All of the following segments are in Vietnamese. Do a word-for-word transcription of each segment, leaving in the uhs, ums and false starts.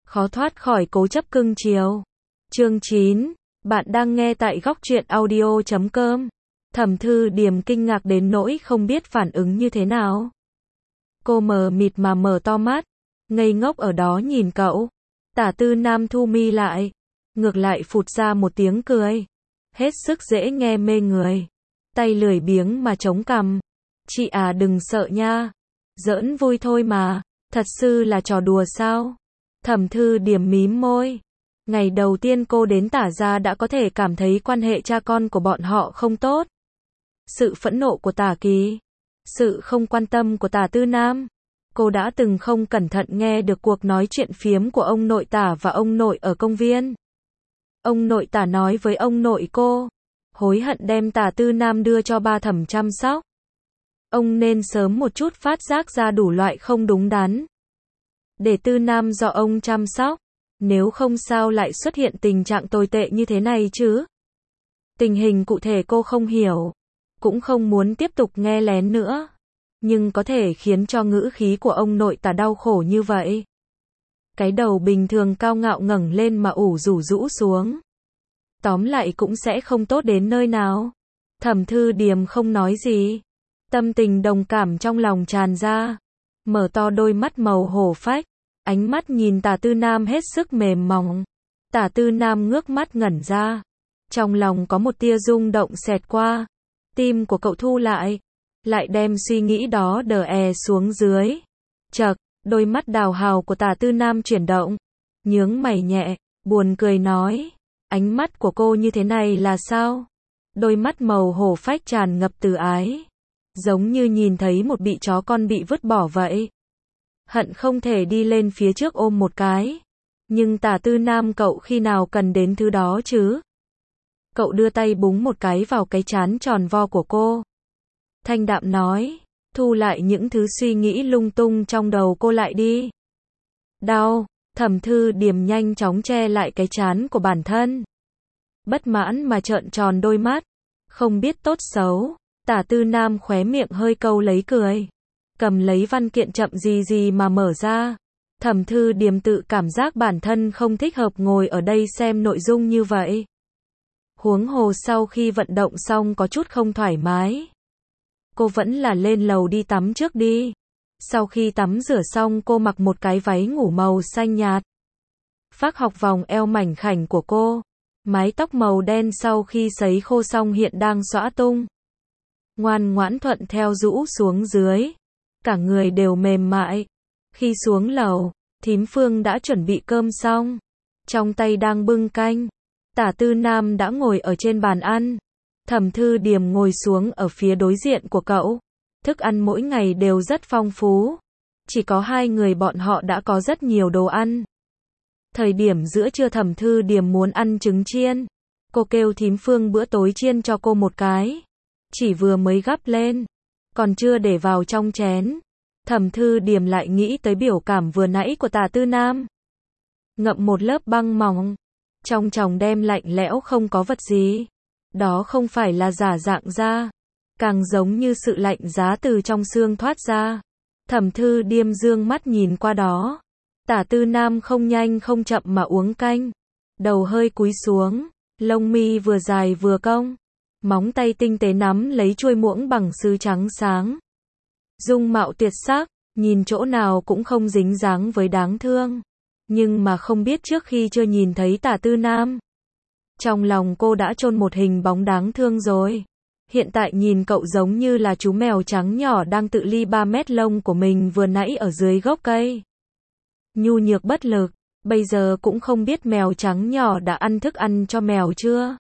khó thoát khỏi cố chấp cưng chiều. Chương chín. Bạn đang nghe tại góc truyện audio chấm com. Thẩm Thư Điềm kinh ngạc đến nỗi không biết phản ứng như thế nào. Cô mờ mịt mà mở to mắt, ngây ngốc ở đó nhìn cậu. Tả Tư Nam thu mi lại, ngược lại phụt ra một tiếng cười, hết sức dễ nghe mê người. Tay lười biếng mà chống cằm. Chị à đừng sợ nha, giỡn vui thôi mà, thật sự là trò đùa sao? Thẩm Thư Điềm mím môi. Ngày đầu tiên cô đến Tả gia đã có thể cảm thấy quan hệ cha con của bọn họ không tốt. Sự phẫn nộ của Tả Kỳ, sự không quan tâm của Tả Tư Nam. Cô đã từng không cẩn thận nghe được cuộc nói chuyện phiếm của ông nội Tả và ông nội ở công viên. Ông nội Tả nói với ông nội cô, hối hận đem Tả Tư Nam đưa cho ba Thẩm chăm sóc. Ông nên sớm một chút phát giác ra đủ loại không đúng đắn, để Tư Nam do ông chăm sóc, nếu không sao lại xuất hiện tình trạng tồi tệ như thế này chứ. Tình hình cụ thể cô không hiểu, cũng không muốn tiếp tục nghe lén nữa, nhưng có thể khiến cho ngữ khí của ông nội Tả đau khổ như vậy. Cái đầu bình thường cao ngạo ngẩng lên mà ủ rủ rũ xuống. Tóm lại cũng sẽ không tốt đến nơi nào. Thẩm Thư Điềm không nói gì, tâm tình đồng cảm trong lòng tràn ra, mở to đôi mắt màu hổ phách, ánh mắt nhìn Tả Tư Nam hết sức mềm mỏng. Tả Tư Nam ngước mắt ngẩn ra, trong lòng có một tia rung động xẹt qua, tim của cậu thu lại, lại đem suy nghĩ đó đờ è xuống dưới. Chậc, đôi mắt đào hào của Tả Tư Nam chuyển động, nhướng mày nhẹ, buồn cười nói, ánh mắt của cô như thế này là sao? Đôi mắt màu hổ phách tràn ngập từ ái, giống như nhìn thấy một bị chó con bị vứt bỏ vậy. Hận không thể đi lên phía trước ôm một cái. Nhưng Tả Tư Nam cậu khi nào cần đến thứ đó chứ? Cậu đưa tay búng một cái vào cái trán tròn vo của cô. Thanh đạm nói, thu lại những thứ suy nghĩ lung tung trong đầu cô lại đi. Đau. Thẩm Thư Điềm nhanh chóng che lại cái trán của bản thân, bất mãn mà trợn tròn đôi mắt, không biết tốt xấu. Tả Tư Nam khóe miệng hơi câu lấy cười, cầm lấy văn kiện chậm gì gì mà mở ra. Thẩm Thư Điềm tự cảm giác bản thân không thích hợp ngồi ở đây xem nội dung như vậy. Huống hồ sau khi vận động xong có chút không thoải mái. Cô vẫn là lên lầu đi tắm trước đi. Sau khi tắm rửa xong cô mặc một cái váy ngủ màu xanh nhạt. Phác học vòng eo mảnh khảnh của cô. Mái tóc màu đen sau khi sấy khô xong hiện đang xõa tung. Ngoan ngoãn thuận theo rũ xuống dưới. Cả người đều mềm mại. Khi xuống lầu, thím Phương đã chuẩn bị cơm xong. Trong tay đang bưng canh. Tả Tư Nam đã ngồi ở trên bàn ăn. Thẩm Thư Điềm ngồi xuống ở phía đối diện của cậu. Thức ăn mỗi ngày đều rất phong phú. Chỉ có hai người bọn họ đã có rất nhiều đồ ăn. Thời điểm giữa trưa Thẩm Thư Điềm muốn ăn trứng chiên. Cô kêu thím Phương bữa tối chiên cho cô một cái. Chỉ vừa mới gắp lên, còn chưa để vào trong chén. Thẩm Thư Điềm lại nghĩ tới biểu cảm vừa nãy của Tả Tư Nam. Ngậm một lớp băng mỏng, trong tròng đem lạnh lẽo không có vật gì. Đó không phải là giả dạng ra, càng giống như sự lạnh giá từ trong xương thoát ra. Thẩm Thư Điềm dương mắt nhìn qua đó. Tả Tư Nam không nhanh không chậm mà uống canh, đầu hơi cúi xuống, lông mi vừa dài vừa cong, móng tay tinh tế nắm lấy chuôi muỗng bằng sứ trắng sáng. Dung mạo tuyệt sắc, nhìn chỗ nào cũng không dính dáng với đáng thương. Nhưng mà không biết trước khi chưa nhìn thấy Tả Tư Nam, trong lòng cô đã chôn một hình bóng đáng thương rồi. Hiện tại nhìn cậu giống như là chú mèo trắng nhỏ đang tự ly ba mét lông của mình vừa nãy ở dưới gốc cây. Nhu nhược bất lực, bây giờ cũng không biết mèo trắng nhỏ đã ăn thức ăn cho mèo chưa.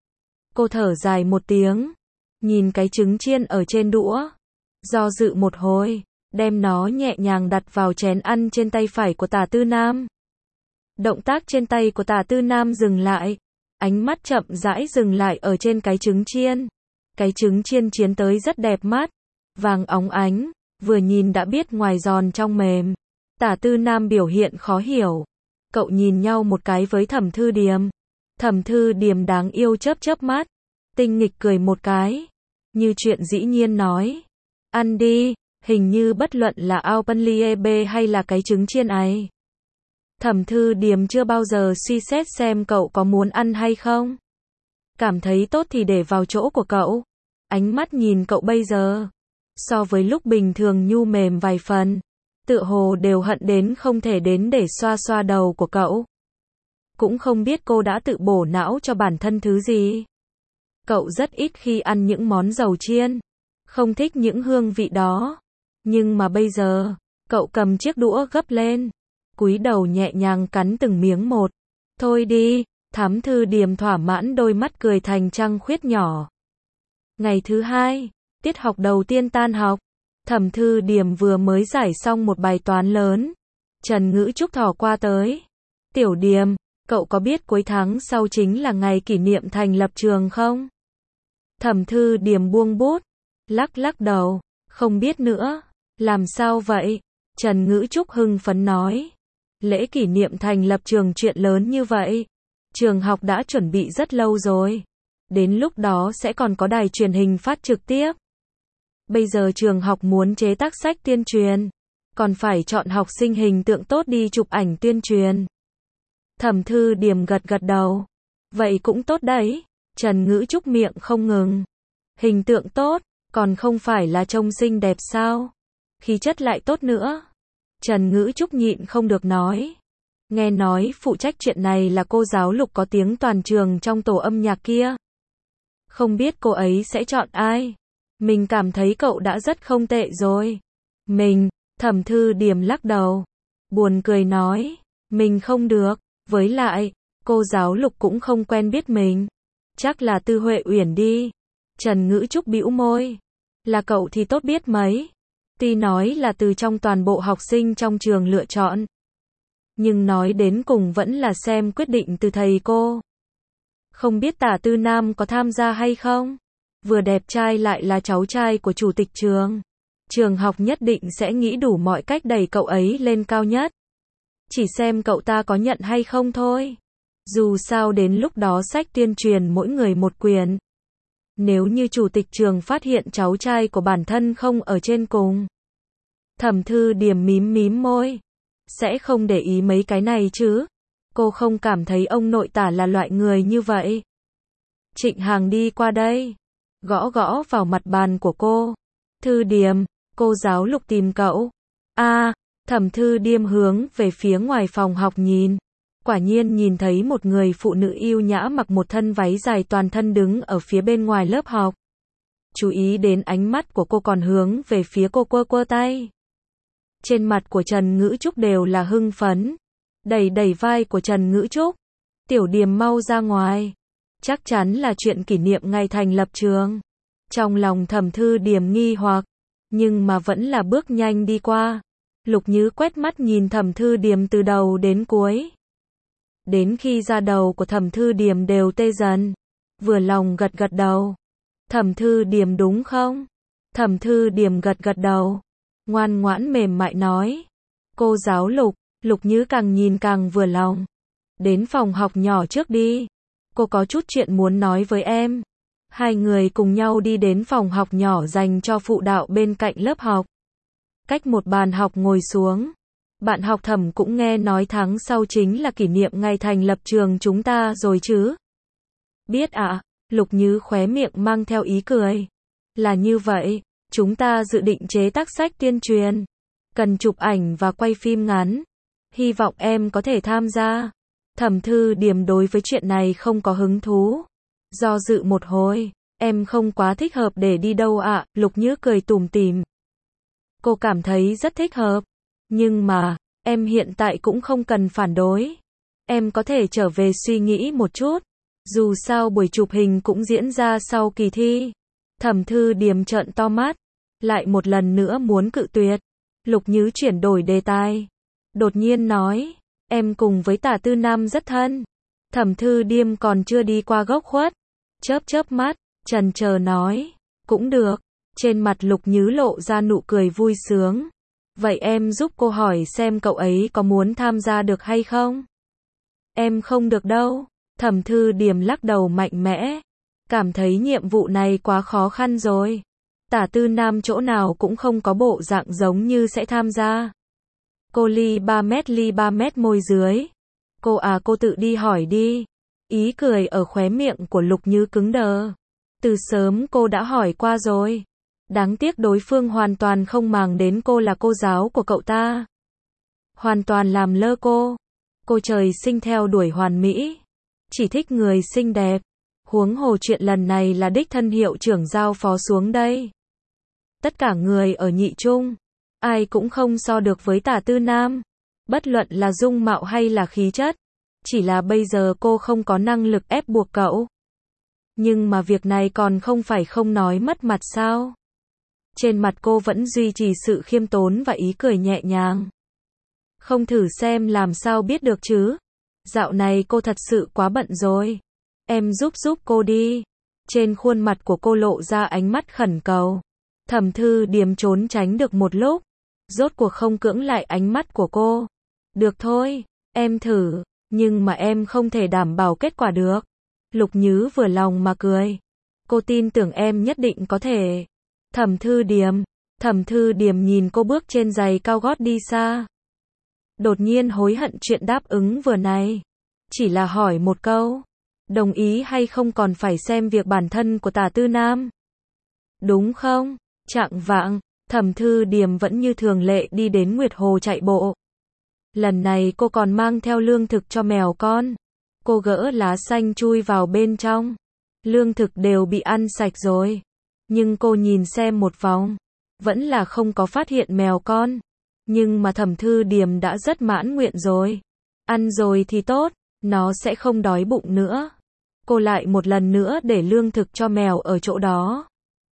Cô thở dài một tiếng, nhìn cái trứng chiên ở trên đũa, do dự một hồi, đem nó nhẹ nhàng đặt vào chén ăn trên tay phải của Tả Tư Nam. Động tác trên tay của Tả Tư Nam dừng lại, ánh mắt chậm rãi dừng lại ở trên cái trứng chiên. Cái trứng chiên chiên tới rất đẹp mắt, vàng óng ánh, vừa nhìn đã biết ngoài giòn trong mềm. Tả Tư Nam biểu hiện khó hiểu. Cậu nhìn nhau một cái với Thẩm Thư Điềm. Thẩm Thư Điềm đáng yêu chớp chớp mắt, tinh nghịch cười một cái, như chuyện dĩ nhiên nói, ăn đi, hình như bất luận là ao panliebe hay là cái trứng chiên ấy, Thẩm Thư Điềm chưa bao giờ suy xét xem cậu có muốn ăn hay không. Cảm thấy tốt thì để vào chỗ của cậu. Ánh mắt nhìn cậu bây giờ, so với lúc bình thường nhu mềm vài phần, tựa hồ đều hận đến không thể đến để xoa xoa đầu của cậu. Cũng không biết cô đã tự bổ não cho bản thân thứ gì. Cậu rất ít khi ăn những món dầu chiên, không thích những hương vị đó. Nhưng mà bây giờ, cậu cầm chiếc đũa gấp lên, cúi đầu nhẹ nhàng cắn từng miếng một. Thôi đi, Thẩm Thư Điềm thỏa mãn đôi mắt cười thành trăng khuyết nhỏ. Ngày thứ hai, tiết học đầu tiên tan học, Thẩm Thư Điềm vừa mới giải xong một bài toán lớn. Trần Ngữ Trúc thò qua tới. Tiểu Điềm, cậu có biết cuối tháng sau chính là ngày kỷ niệm thành lập trường không? Thẩm Thư Điềm buông bút, lắc lắc đầu, không biết nữa. Làm sao vậy? Trần Ngữ Trúc hưng phấn nói. Lễ kỷ niệm thành lập trường chuyện lớn như vậy, trường học đã chuẩn bị rất lâu rồi. Đến lúc đó sẽ còn có đài truyền hình phát trực tiếp. Bây giờ trường học muốn chế tác sách tuyên truyền, còn phải chọn học sinh hình tượng tốt đi chụp ảnh tuyên truyền. Thẩm Thư Điềm gật gật đầu. Vậy cũng tốt đấy. Trần Ngữ Trúc miệng không ngừng. Hình tượng tốt, còn không phải là trông xinh đẹp sao? Khí chất lại tốt nữa. Trần Ngữ Trúc nhịn không được nói. Nghe nói phụ trách chuyện này là cô giáo Lục có tiếng toàn trường trong tổ âm nhạc kia. Không biết cô ấy sẽ chọn ai? Mình cảm thấy cậu đã rất không tệ rồi. Mình, Thẩm Thư Điềm lắc đầu. Buồn cười nói. Mình không được. Với lại, cô giáo Lục cũng không quen biết mình. Chắc là Tư Huệ Uyển đi. Trần Ngữ Trúc bĩu môi. Là cậu thì tốt biết mấy. Tuy nói là từ trong toàn bộ học sinh trong trường lựa chọn, nhưng nói đến cùng vẫn là xem quyết định từ thầy cô. Không biết Tả Tư Nam có tham gia hay không? Vừa đẹp trai lại là cháu trai của chủ tịch trường. Trường học nhất định sẽ nghĩ đủ mọi cách đẩy cậu ấy lên cao nhất. Chỉ xem cậu ta có nhận hay không thôi. Dù sao đến lúc đó sách tuyên truyền mỗi người một quyển. Nếu như chủ tịch trường phát hiện cháu trai của bản thân không ở trên cùng. Thẩm Thư Điềm mím mím môi. Sẽ không để ý mấy cái này chứ. Cô không cảm thấy ông nội Tả là loại người như vậy. Trịnh Hàng đi qua đây, gõ gõ vào mặt bàn của cô. Thư Điềm, cô giáo Lục tìm cậu. A, à, Thẩm Thư Điềm hướng về phía ngoài phòng học nhìn. Quả nhiên nhìn thấy một người phụ nữ yêu nhã mặc một thân váy dài toàn thân đứng ở phía bên ngoài lớp học. Chú ý đến ánh mắt của cô còn hướng về phía cô quơ quơ tay. Trên mặt của Trần Ngữ Trúc đều là hưng phấn. Đẩy đẩy vai của Trần Ngữ Trúc. Tiểu Điềm mau ra ngoài. Chắc chắn là chuyện kỷ niệm ngày thành lập trường. Trong lòng Thẩm Thư Điềm nghi hoặc, nhưng mà vẫn là bước nhanh đi qua. Lục Nhứ quét mắt nhìn Thẩm Thư Điềm từ đầu đến cuối. Đến khi ra đầu của Thẩm Thư Điềm đều tê dần. Vừa lòng gật gật đầu. Thẩm Thư Điềm đúng không? Thẩm Thư Điềm gật gật đầu. Ngoan ngoãn mềm mại nói. Cô giáo Lục, Lục Nhứ càng nhìn càng vừa lòng. Đến phòng học nhỏ trước đi. Cô có chút chuyện muốn nói với em. Hai người cùng nhau đi đến phòng học nhỏ dành cho phụ đạo bên cạnh lớp học. Cách một bàn học ngồi xuống. Bạn học Thẩm cũng nghe nói tháng sau chính là kỷ niệm ngày thành lập trường chúng ta rồi chứ? Biết ạ, à, Lục Nhứ khóe miệng mang theo ý cười. Là như vậy, chúng ta dự định chế tác sách tuyên truyền. Cần chụp ảnh và quay phim ngắn. Hy vọng em có thể tham gia. Thẩm Thư Điềm đối với chuyện này không có hứng thú. Do dự một hồi, em không quá thích hợp để đi đâu ạ, à, Lục Nhứ cười tủm tỉm. Cô cảm thấy rất thích hợp. Nhưng mà, em hiện tại cũng không cần phản đối. Em có thể trở về suy nghĩ một chút. Dù sao buổi chụp hình cũng diễn ra sau kỳ thi. Thẩm Thư Điềm trợn to mắt. Lại một lần nữa muốn cự tuyệt. Lục Nhứ chuyển đổi đề tài. Đột nhiên nói. Em cùng với Tả Tư Nam rất thân. Thẩm Thư Điềm còn chưa đi qua góc khuất. Chớp chớp mắt, chần chờ nói. Cũng được. Trên mặt Lục Nhứ lộ ra nụ cười vui sướng. Vậy em giúp cô hỏi xem cậu ấy có muốn tham gia được hay không? Em không được đâu. Thẩm Thư Điềm lắc đầu mạnh mẽ. Cảm thấy nhiệm vụ này quá khó khăn rồi. Tả Tư Nam chỗ nào cũng không có bộ dạng giống như sẽ tham gia. Cô ly ba mét ly ba mét môi dưới. Cô à cô tự đi hỏi đi. Ý cười ở khóe miệng của Lục Như cứng đờ. Từ sớm cô đã hỏi qua rồi. Đáng tiếc đối phương hoàn toàn không màng đến cô là cô giáo của cậu ta. Hoàn toàn làm lơ cô. Cô trời sinh theo đuổi hoàn mỹ. Chỉ thích người xinh đẹp. Huống hồ chuyện lần này là đích thân hiệu trưởng giao phó xuống đây. Tất cả người ở nhị trung, ai cũng không so được với Tả Tư Nam. Bất luận là dung mạo hay là khí chất. Chỉ là bây giờ cô không có năng lực ép buộc cậu. Nhưng mà việc này còn không phải không nói mất mặt sao? Trên mặt cô vẫn duy trì sự khiêm tốn và ý cười nhẹ nhàng. Không thử xem làm sao biết được chứ. Dạo này cô thật sự quá bận rồi. Em giúp giúp cô đi. Trên khuôn mặt của cô lộ ra ánh mắt khẩn cầu. Thẩm Thư Điềm trốn tránh được một lúc. Rốt cuộc không cưỡng lại ánh mắt của cô. Được thôi, em thử. Nhưng mà em không thể đảm bảo kết quả được. Lục Nhứ vừa lòng mà cười. Cô tin tưởng em nhất định có thể. Thẩm Thư Điềm. Thẩm Thư Điềm nhìn cô bước trên giày cao gót đi xa. Đột nhiên hối hận chuyện đáp ứng vừa này. Chỉ là hỏi một câu. Đồng ý hay không còn phải xem việc bản thân của Tả Tư Nam. Đúng không? Chạng vạng, Thẩm Thư Điềm vẫn như thường lệ đi đến Nguyệt Hồ chạy bộ. Lần này cô còn mang theo lương thực cho mèo con. Cô gỡ lá xanh chui vào bên trong. Lương thực đều bị ăn sạch rồi. Nhưng cô nhìn xem một vòng. Vẫn là không có phát hiện mèo con. Nhưng mà Thẩm Thư Điềm đã rất mãn nguyện rồi. Ăn rồi thì tốt, nó sẽ không đói bụng nữa. Cô lại một lần nữa để lương thực cho mèo ở chỗ đó.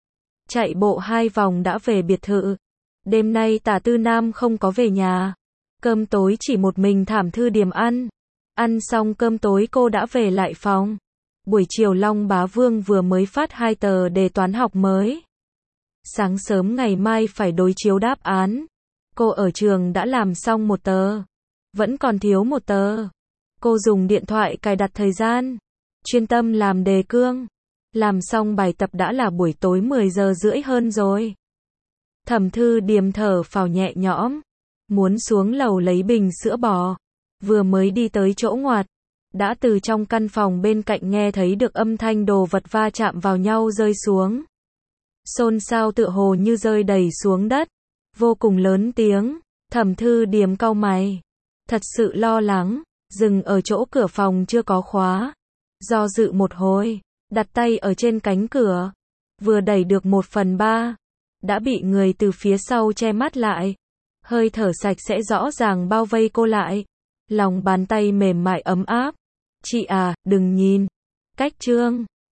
Chạy bộ hai vòng đã về biệt thự. Đêm nay Tả Tư Nam không có về nhà. Cơm tối chỉ một mình Thẩm Thư Điềm ăn. Ăn xong cơm tối cô đã về lại phòng. Buổi chiều Long Bá Vương vừa mới phát hai tờ đề toán học mới. Sáng sớm ngày mai phải đối chiếu đáp án. Cô ở trường đã làm xong một tờ. Vẫn còn thiếu một tờ. Cô dùng điện thoại cài đặt thời gian. Chuyên tâm làm đề cương. Làm xong bài tập đã là buổi tối mười giờ rưỡi hơn rồi. Thẩm Thư Điềm thở phào nhẹ nhõm. Muốn xuống lầu lấy bình sữa bò. Vừa mới đi tới chỗ ngoặt. Đã từ trong căn phòng bên cạnh nghe thấy được âm thanh đồ vật va chạm vào nhau rơi xuống. Xôn xao tựa hồ như rơi đầy xuống đất. Vô cùng lớn tiếng. Thẩm Thư Điềm cau mày. Thật sự lo lắng. Dừng ở chỗ cửa phòng chưa có khóa. Do dự một hồi. Đặt tay ở trên cánh cửa. Vừa đẩy được một phần ba. Đã bị người từ phía sau che mắt lại. Hơi thở sạch sẽ rõ ràng bao vây cô lại. Lòng bàn tay mềm mại ấm áp. Chị à, đừng nhìn. Cách trương.